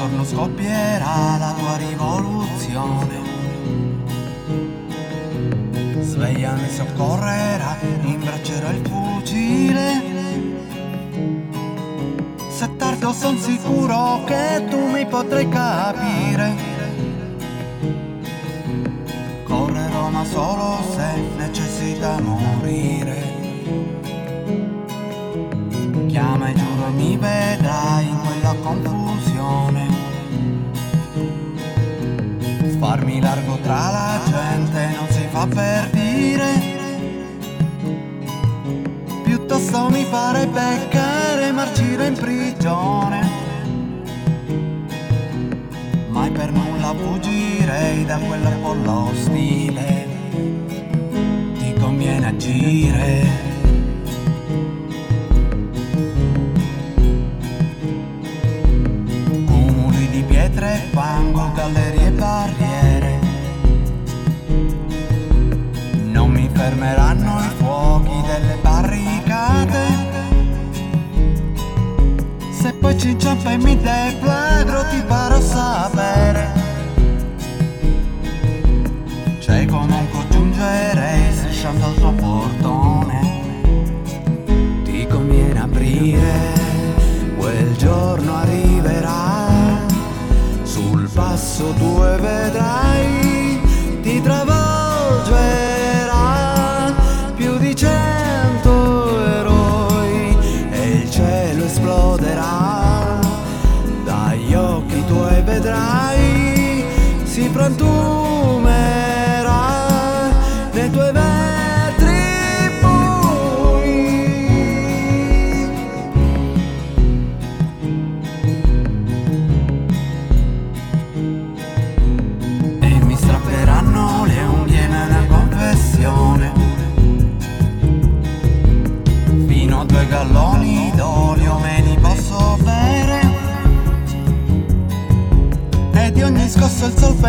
giorno scoppierà la tua rivoluzione. Sveglia mi soccorrerà, imbraccerò il fucile. Se tardo son sicuro che tu mi potrai capire. Correrò ma solo se necessita morire. Chiama e giuro e mi vedrai in quella confusione. Farmi largo tra la gente non si fa per dire. Piuttosto mi farei beccare e marcire in prigione. Mai per nulla fuggirei da quell'Apollo ostile. Ti conviene agire. Cumuli di pietre e fango, gallerie e barriere. Non mi fermeranno i fuochi delle barricate. Se poi ci inciampa e mi deflagro ti farò sapere. Cieco non congiungerei strisciando al tuo portone. Ti conviene aprire, quel giorno arriverà. Sul passo tu e vedrai, ti travolgerà più di 100 eroi e il cielo esploderà. Dagli occhi tuoi vedrai, si frantumerà nei tuoi vetri bui. E mi strapperanno le unghie nella confessione. Fino a 2 galloni d'olio me li posso bere. E di ogni scosso il sol